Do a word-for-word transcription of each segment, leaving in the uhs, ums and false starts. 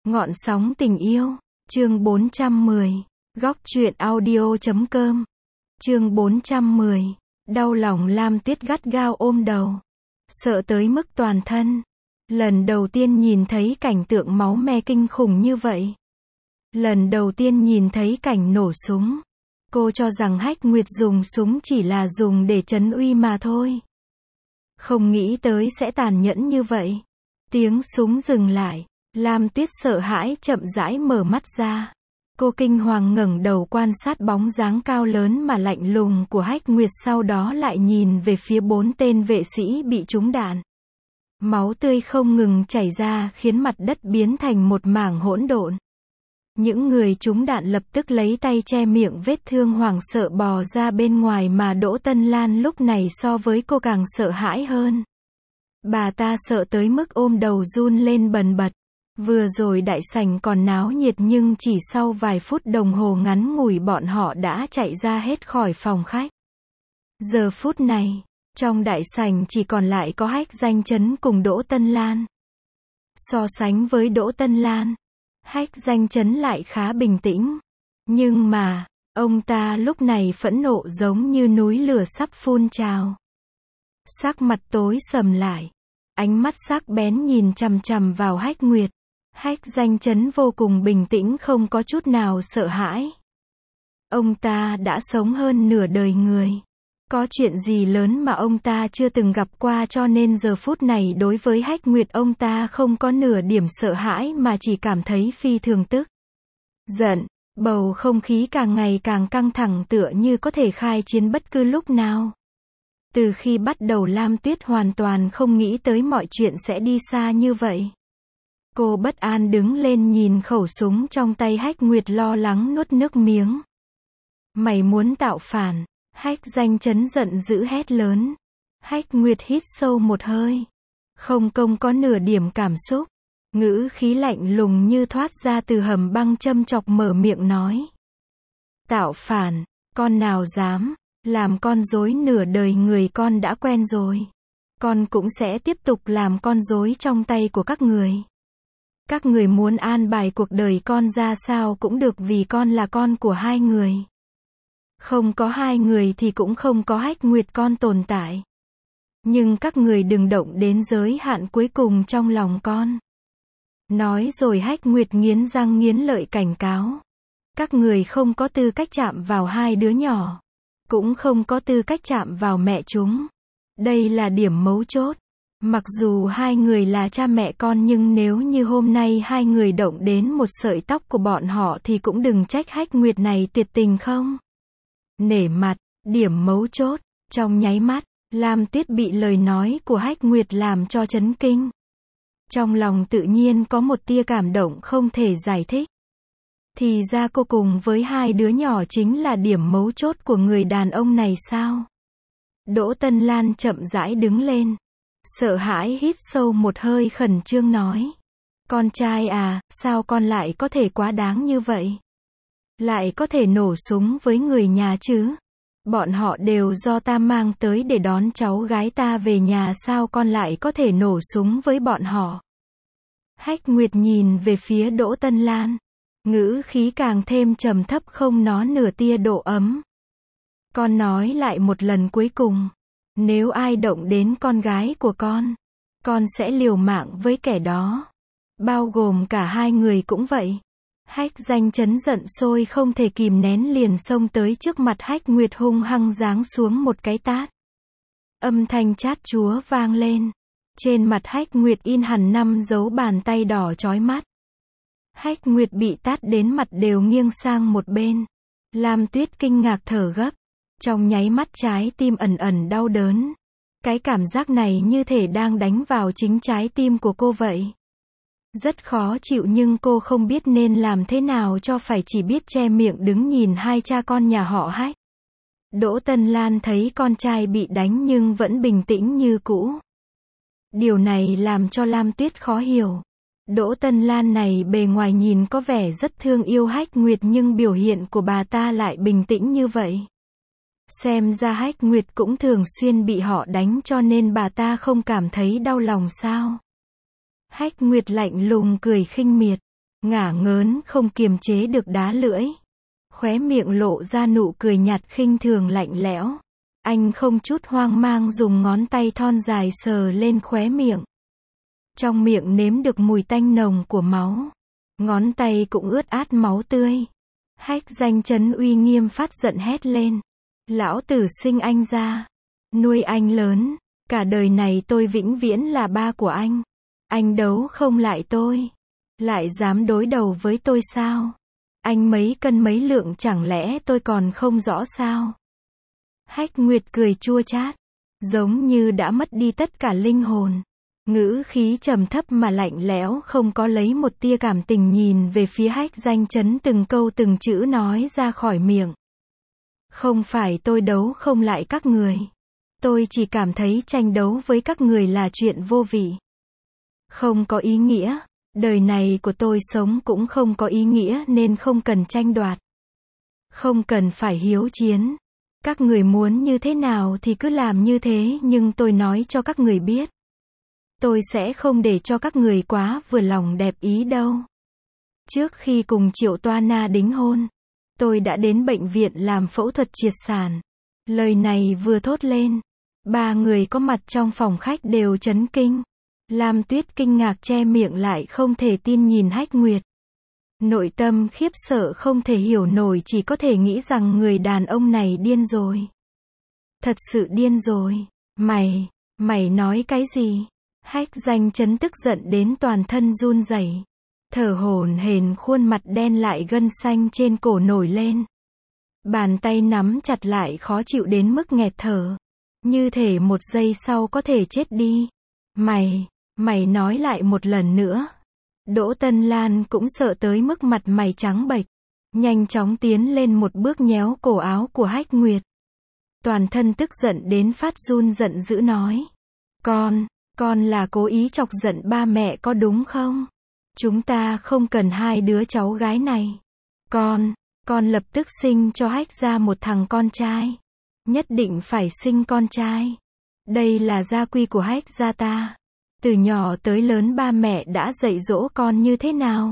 Ngọn sóng tình yêu, chương bốn trăm mười, góc truyện audio chấm com, chương bốn trăm mười, đau lòng Lam Tuyết gắt gao ôm đầu, sợ tới mức toàn thân. Lần đầu tiên nhìn thấy cảnh tượng máu me kinh khủng như vậy. Lần đầu tiên nhìn thấy cảnh nổ súng. Cô cho rằng Hách Nguyệt dùng súng chỉ là dùng để trấn uy mà thôi. Không nghĩ tới sẽ tàn nhẫn như vậy. Tiếng súng dừng lại. Lam Tuyết sợ hãi chậm rãi mở mắt ra. Cô kinh hoàng ngẩng đầu quan sát bóng dáng cao lớn mà lạnh lùng của Hách Nguyệt, sau đó lại nhìn về phía bốn tên vệ sĩ bị trúng đạn. Máu tươi không ngừng chảy ra khiến mặt đất biến thành một mảng hỗn độn. Những người trúng đạn lập tức lấy tay che miệng vết thương, hoảng sợ bò ra bên ngoài, mà Đỗ Tân Lan lúc này so với cô càng sợ hãi hơn. Bà ta sợ tới mức ôm đầu run lên bần bật. Vừa rồi đại sảnh còn náo nhiệt nhưng chỉ sau vài phút đồng hồ ngắn ngủi bọn họ đã chạy ra hết khỏi phòng khách. Giờ phút này, trong đại sảnh chỉ còn lại có Hách Danh Chấn cùng Đỗ Tân Lan. So sánh với Đỗ Tân Lan, Hách Danh Chấn lại khá bình tĩnh. Nhưng mà, ông ta lúc này phẫn nộ giống như núi lửa sắp phun trào. Sắc mặt tối sầm lại. Ánh mắt sắc bén nhìn chằm chằm vào Hách Nguyệt. Hách Danh Chấn vô cùng bình tĩnh, không có chút nào sợ hãi. Ông ta đã sống hơn nửa đời người. Có chuyện gì lớn mà ông ta chưa từng gặp qua, cho nên giờ phút này đối với Hách Nguyệt ông ta không có nửa điểm sợ hãi mà chỉ cảm thấy phi thường tức giận. Bầu không khí càng ngày càng căng thẳng, tựa như có thể khai chiến bất cứ lúc nào. Từ khi bắt đầu Lam Tuyết hoàn toàn không nghĩ tới mọi chuyện sẽ đi xa như vậy. Cô bất an đứng lên nhìn khẩu súng trong tay Hách Nguyệt, lo lắng nuốt nước miếng. Mày muốn tạo phản? Hách Danh Chấn giận dữ hét lớn. Hách Nguyệt hít sâu một hơi. Không công có nửa điểm cảm xúc. Ngữ khí lạnh lùng như thoát ra từ hầm băng, châm chọc mở miệng nói. Tạo phản, con nào dám, làm con rối nửa đời người con đã quen rồi. Con cũng sẽ tiếp tục làm con rối trong tay của các người. Các người muốn an bài cuộc đời con ra sao cũng được, vì con là con của hai người. Không có hai người thì cũng không có Hách Nguyệt con tồn tại. Nhưng các người đừng động đến giới hạn cuối cùng trong lòng con. Nói rồi Hách Nguyệt nghiến răng nghiến lợi cảnh cáo. Các người không có tư cách chạm vào hai đứa nhỏ. Cũng không có tư cách chạm vào mẹ chúng. Đây là điểm mấu chốt. Mặc dù hai người là cha mẹ con, nhưng nếu như hôm nay hai người động đến một sợi tóc của bọn họ thì cũng đừng trách Hách Nguyệt này tuyệt tình không nể mặt. Điểm mấu chốt. Trong nháy mắt, Lam Tuyết bị lời nói của Hách Nguyệt làm cho chấn kinh. Trong lòng tự nhiên có một tia cảm động không thể giải thích. Thì ra cô cùng với hai đứa nhỏ chính là điểm mấu chốt của người đàn ông này sao? Đỗ Tân Lan chậm rãi đứng lên. Sợ hãi hít sâu một hơi, khẩn trương nói. Con trai à, sao con lại có thể quá đáng như vậy? Lại có thể nổ súng với người nhà chứ? Bọn họ đều do ta mang tới để đón cháu gái ta về nhà, sao con lại có thể nổ súng với bọn họ? Hách Nguyệt nhìn về phía Đỗ Tân Lan. Ngữ khí càng thêm trầm thấp, không nó nửa tia độ ấm. Con nói lại một lần cuối cùng. Nếu ai động đến con gái của con, con sẽ liều mạng với kẻ đó. Bao gồm cả hai người cũng vậy. Hách Danh Chấn giận sôi không thể kìm nén, liền xông tới trước mặt Hách Nguyệt, hung hăng giáng xuống một cái tát. Âm thanh chát chúa vang lên. Trên mặt Hách Nguyệt in hẳn năm dấu bàn tay đỏ chói mắt. Hách Nguyệt bị tát đến mặt đều nghiêng sang một bên. Lam Tuyết kinh ngạc thở gấp. Trong nháy mắt trái tim ẩn ẩn đau đớn. Cái cảm giác này như thể đang đánh vào chính trái tim của cô vậy. Rất khó chịu, nhưng cô không biết nên làm thế nào cho phải, chỉ biết che miệng đứng nhìn hai cha con nhà họ Hách. Đỗ Tân Lan thấy con trai bị đánh nhưng vẫn bình tĩnh như cũ. Điều này làm cho Lam Tuyết khó hiểu. Đỗ Tân Lan này bề ngoài nhìn có vẻ rất thương yêu Hách Nguyệt, nhưng biểu hiện của bà ta lại bình tĩnh như vậy. Xem ra Hách Nguyệt cũng thường xuyên bị họ đánh, cho nên bà ta không cảm thấy đau lòng sao? Hách Nguyệt lạnh lùng cười khinh miệt. ngả ngớn không kiềm chế được đá lưỡi. Khóe miệng lộ ra nụ cười nhạt khinh thường lạnh lẽo. Anh không chút hoang mang dùng ngón tay thon dài sờ lên khóe miệng. Trong miệng nếm được mùi tanh nồng của máu. Ngón tay cũng ướt át máu tươi. Hách Danh Chấn uy nghiêm phát giận hét lên. Lão tử sinh anh ra. Nuôi anh lớn. Cả đời này tôi vĩnh viễn là ba của anh. Anh đấu không lại tôi. Lại dám đối đầu với tôi sao? Anh mấy cân mấy lượng chẳng lẽ tôi còn không rõ sao? Hách Nguyệt cười chua chát. Giống như đã mất đi tất cả linh hồn. Ngữ khí trầm thấp mà lạnh lẽo không có lấy một tia cảm tình nhìn về phía Hách Danh Chấn từng câu từng chữ nói ra khỏi miệng. Không phải tôi đấu không lại các người. Tôi chỉ cảm thấy tranh đấu với các người là chuyện vô vị. Không có ý nghĩa. Đời này của tôi sống cũng không có ý nghĩa nên không cần tranh đoạt. Không cần phải hiếu chiến. Các người muốn như thế nào thì cứ làm như thế nhưng tôi nói cho các người biết. Tôi sẽ không để cho các người quá vừa lòng đẹp ý đâu. Trước khi cùng Triệu Toa Na đính hôn, tôi đã đến bệnh viện làm phẫu thuật triệt sản. Lời này vừa thốt lên, ba người có mặt trong phòng khách đều chấn kinh. Lam Tuyết kinh ngạc che miệng lại không thể tin nhìn Hách Nguyệt. Nội tâm khiếp sợ không thể hiểu nổi chỉ có thể nghĩ rằng người đàn ông này điên rồi. Thật sự điên rồi. Mày, mày nói cái gì? Hách Danh Chấn tức giận đến toàn thân run rẩy, thở hổn hển khuôn mặt đen lại gân xanh trên cổ nổi lên. Bàn tay nắm chặt lại khó chịu đến mức nghẹt thở. Như thể một giây sau có thể chết đi. Mày, mày nói lại một lần nữa. Đỗ Tân Lan cũng sợ tới mức mặt mày trắng bệch. Nhanh chóng tiến lên một bước nhéo cổ áo của Hách Nguyệt. Toàn thân tức giận đến phát run giận dữ nói. Con, con là cố ý chọc giận ba mẹ có đúng không? Chúng ta không cần hai đứa cháu gái này. Con, con lập tức sinh cho Hách ra một thằng con trai. Nhất định phải sinh con trai. Đây là gia quy của Hách gia ta. Từ nhỏ tới lớn ba mẹ đã dạy dỗ con như thế nào?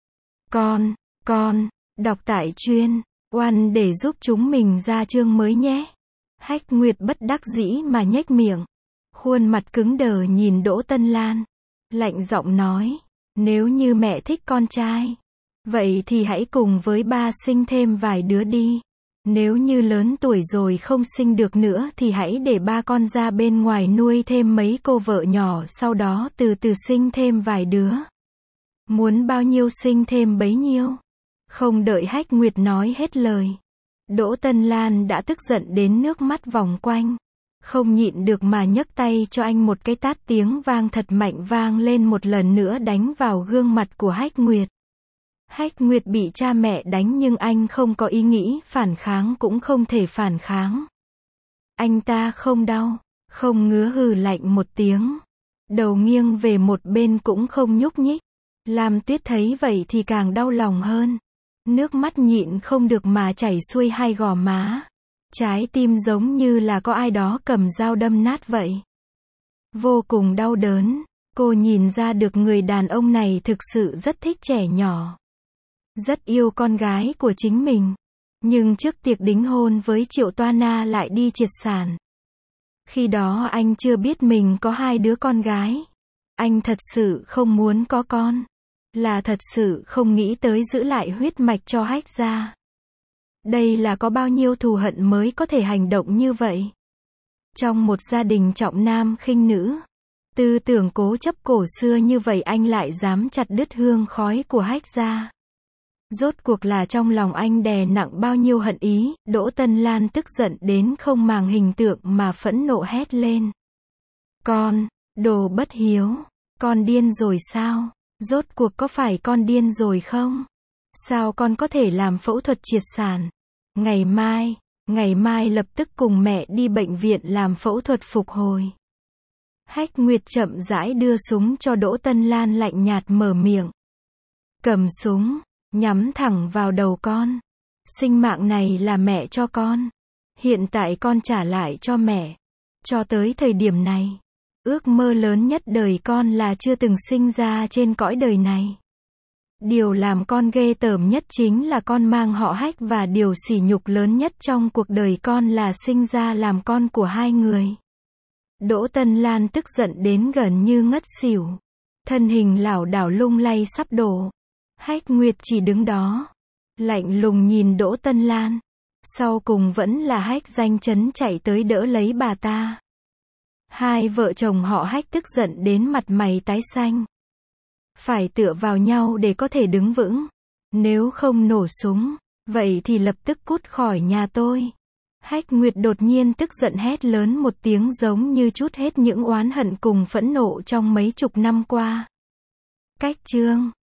Con, con, đọc tại chuyên, oan để giúp chúng mình ra chương mới nhé. Hách Nguyệt bất đắc dĩ mà nhếch miệng. Khuôn mặt cứng đờ nhìn Đỗ Tân Lan. Lạnh giọng nói, nếu như mẹ thích con trai, vậy thì hãy cùng với ba sinh thêm vài đứa đi. Nếu như lớn tuổi rồi không sinh được nữa thì hãy để ba con ra bên ngoài nuôi thêm mấy cô vợ nhỏ sau đó từ từ sinh thêm vài đứa. Muốn bao nhiêu sinh thêm bấy nhiêu. Không đợi Hách Nguyệt nói hết lời. Đỗ Tân Lan đã tức giận đến nước mắt vòng quanh. Không nhịn được mà nhấc tay cho anh một cái tát tiếng vang thật mạnh vang lên một lần nữa đánh vào gương mặt của Hách Nguyệt. Hách Nguyệt bị cha mẹ đánh nhưng anh không có ý nghĩ phản kháng cũng không thể phản kháng. Anh ta không đau, không ngứa hừ lạnh một tiếng. Đầu nghiêng về một bên cũng không nhúc nhích. Lam Tuyết thấy vậy thì càng đau lòng hơn. Nước mắt nhịn không được mà chảy xuôi hai gò má. Trái tim giống như là có ai đó cầm dao đâm nát vậy. Vô cùng đau đớn. Cô nhìn ra được người đàn ông này thực sự rất thích trẻ nhỏ. Rất yêu con gái của chính mình. Nhưng trước tiệc đính hôn với Triệu Toa Na lại đi triệt sản. Khi đó anh chưa biết mình có hai đứa con gái. Anh thật sự không muốn có con. Là thật sự không nghĩ tới giữ lại huyết mạch cho Hách gia. Đây là có bao nhiêu thù hận mới có thể hành động như vậy. Trong một gia đình trọng nam khinh nữ, tư tưởng cố chấp cổ xưa như vậy anh lại dám chặt đứt hương khói của Hách gia. Rốt cuộc là trong lòng anh đè nặng bao nhiêu hận ý. Đỗ Tân Lan tức giận đến không màng hình tượng mà phẫn nộ hét lên. Con, đồ bất hiếu, con điên rồi sao? Rốt cuộc có phải con điên rồi không? Sao con có thể làm phẫu thuật triệt sản? Ngày mai, ngày mai lập tức cùng mẹ đi bệnh viện làm phẫu thuật phục hồi. Hách Nguyệt chậm rãi đưa súng cho Đỗ Tân Lan lạnh nhạt mở miệng. Cầm súng, nhắm thẳng vào đầu con. Sinh mạng này là mẹ cho con. Hiện tại con trả lại cho mẹ. Cho tới thời điểm này, ước mơ lớn nhất đời con là chưa từng sinh ra trên cõi đời này. Điều làm con ghê tởm nhất chính là con mang họ Hách và điều sỉ nhục lớn nhất trong cuộc đời con là sinh ra làm con của hai người. Đỗ Tân Lan tức giận đến gần như ngất xỉu. Thân hình lảo đảo lung lay sắp đổ. Hách Nguyệt chỉ đứng đó, lạnh lùng nhìn Đỗ Tân Lan. Sau cùng vẫn là Hách Danh Chấn chạy tới đỡ lấy bà ta. Hai vợ chồng họ Hách tức giận đến mặt mày tái xanh. Phải tựa vào nhau để có thể đứng vững. Nếu không nổ súng, vậy thì lập tức cút khỏi nhà tôi. Hách Nguyệt đột nhiên tức giận hét lớn một tiếng giống như trút hết những oán hận cùng phẫn nộ trong mấy chục năm qua. Cách chương